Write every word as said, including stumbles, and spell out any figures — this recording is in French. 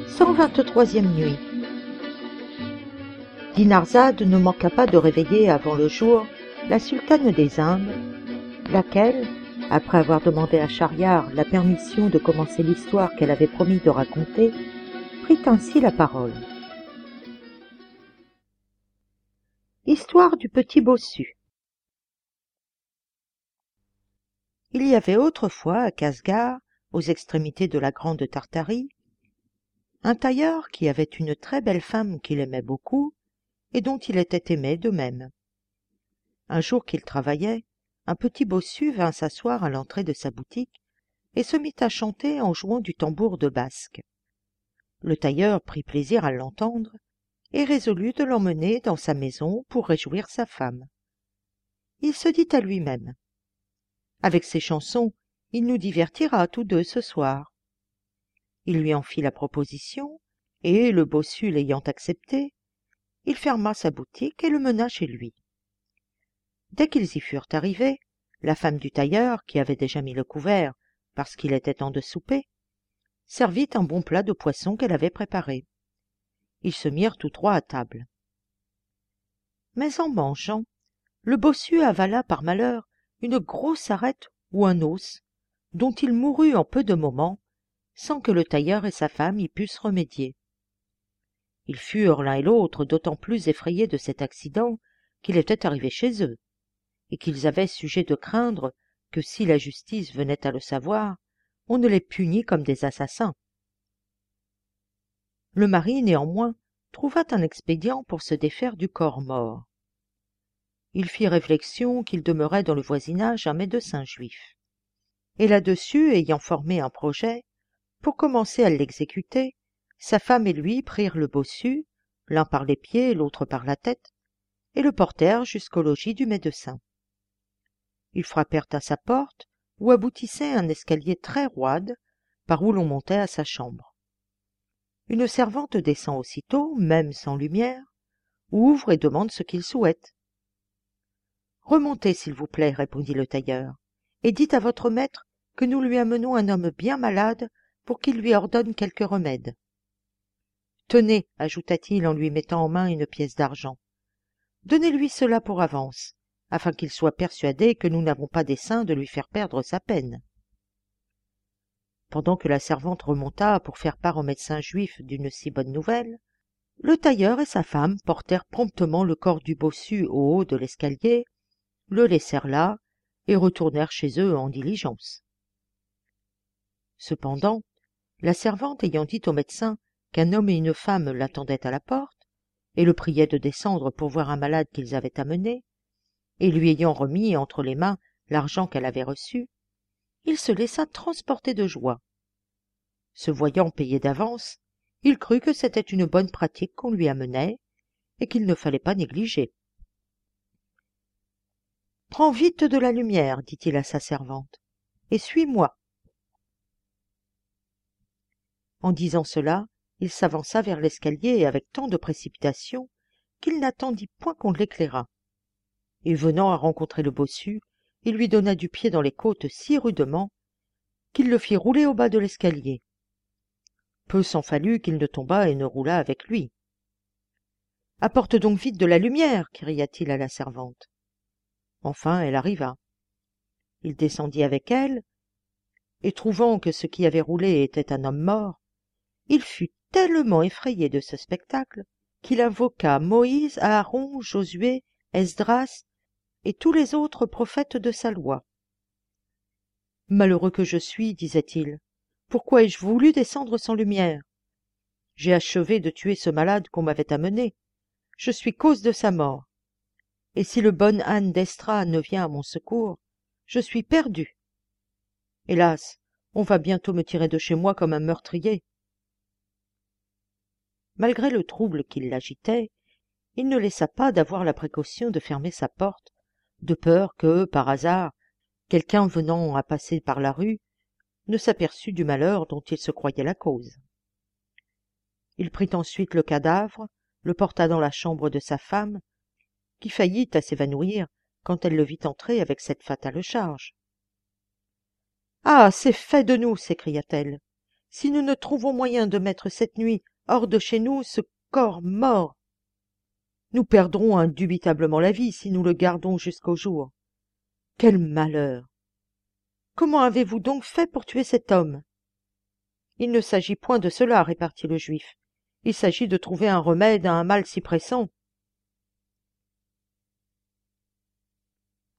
cent vingt-troisième nuit. Dinarzade ne manqua pas de réveiller avant le jour la sultane des Indes, laquelle, après avoir demandé à Schahriar la permission de commencer l'histoire qu'elle avait promis de raconter, prit ainsi la parole. Histoire du petit bossu. Il y avait autrefois à Casgar, aux extrémités de la Grande Tartarie, un tailleur qui avait une très belle femme qu'il aimait beaucoup et dont il était aimé de même. Un jour qu'il travaillait, un petit bossu vint s'asseoir à l'entrée de sa boutique et se mit à chanter en jouant du tambour de basque. Le tailleur prit plaisir à l'entendre et résolut de l'emmener dans sa maison pour réjouir sa femme. Il se dit à lui-même: « Avec ces chansons, il nous divertira tous deux ce soir. » Il lui en fit la proposition, et, le bossu l'ayant accepté, il ferma sa boutique et le mena chez lui. Dès qu'ils y furent arrivés, la femme du tailleur, qui avait déjà mis le couvert parce qu'il était temps de souper, servit un bon plat de poisson qu'elle avait préparé. Ils se mirent tous trois à table. Mais en mangeant, le bossu avala par malheur une grosse arête ou un os, dont il mourut en peu de moments, sans que le tailleur et sa femme y pussent remédier. Ils furent l'un et l'autre d'autant plus effrayés de cet accident qu'il était arrivé chez eux, et qu'ils avaient sujet de craindre que, si la justice venait à le savoir, on ne les punît comme des assassins. Le mari, néanmoins, trouva un expédient pour se défaire du corps mort. Il fit réflexion qu'il demeurait dans le voisinage un médecin juif, et là-dessus, ayant formé un projet, pour commencer à l'exécuter, sa femme et lui prirent le bossu, l'un par les pieds, l'autre par la tête, et le portèrent jusqu'au logis du médecin. Ils frappèrent à sa porte, où aboutissait un escalier très roide, par où l'on montait à sa chambre. Une servante descend aussitôt, même sans lumière, ouvre et demande ce qu'il souhaite. « Remontez, s'il vous plaît, » répondit le tailleur, « et dites à votre maître que nous lui amenons un homme bien malade pour qu'il lui ordonne quelque remède. »« Tenez, » ajouta-t-il en lui mettant en main une pièce d'argent, « donnez-lui cela pour avance, afin qu'il soit persuadé que nous n'avons pas dessein de lui faire perdre sa peine. » Pendant que la servante remonta pour faire part au médecin juif d'une si bonne nouvelle, le tailleur et sa femme portèrent promptement le corps du bossu au haut de l'escalier, le laissèrent là et retournèrent chez eux en diligence. Cependant, la servante ayant dit au médecin qu'un homme et une femme l'attendaient à la porte, et le priaient de descendre pour voir un malade qu'ils avaient amené, et lui ayant remis entre les mains l'argent qu'elle avait reçu, il se laissa transporter de joie. Se voyant payé d'avance, il crut que c'était une bonne pratique qu'on lui amenait, et qu'il ne fallait pas négliger. « Prends vite de la lumière, dit-il à sa servante, et suis-moi. » En disant cela, il s'avança vers l'escalier avec tant de précipitation qu'il n'attendit point qu'on l'éclairât. Et venant à rencontrer le bossu, il lui donna du pied dans les côtes si rudement qu'il le fit rouler au bas de l'escalier. Peu s'en fallut qu'il ne tombât et ne roulât avec lui. « Apporte donc vite de la lumière » cria-t-il à la servante. Enfin elle arriva. Il descendit avec elle, et trouvant que ce qui avait roulé était un homme mort, il fut tellement effrayé de ce spectacle qu'il invoqua Moïse, Aaron, Josué, Esdras et tous les autres prophètes de sa loi. « Malheureux que je suis, disait-il, pourquoi ai-je voulu descendre sans lumière? J'ai achevé de tuer ce malade qu'on m'avait amené. Je suis cause de sa mort. Et si le bon âne d'Estra ne vient à mon secours, je suis perdu. Hélas, on va bientôt me tirer de chez moi comme un meurtrier. » Malgré le trouble qui l'agitait, il ne laissa pas d'avoir la précaution de fermer sa porte, de peur que, par hasard, quelqu'un venant à passer par la rue ne s'aperçût du malheur dont il se croyait la cause. Il prit ensuite le cadavre, le porta dans la chambre de sa femme, qui faillit à s'évanouir quand elle le vit entrer avec cette fatale charge. « Ah, c'est fait de nous » s'écria-t-elle. si nous ne trouvons moyen de mettre cette nuit hors de chez nous ce corps mort, nous perdrons indubitablement la vie si nous le gardons jusqu'au jour. Quel malheur! Comment avez-vous donc fait pour tuer cet homme? Il ne s'agit point de cela, répartit le juif. Il s'agit de trouver un remède à un mal si pressant.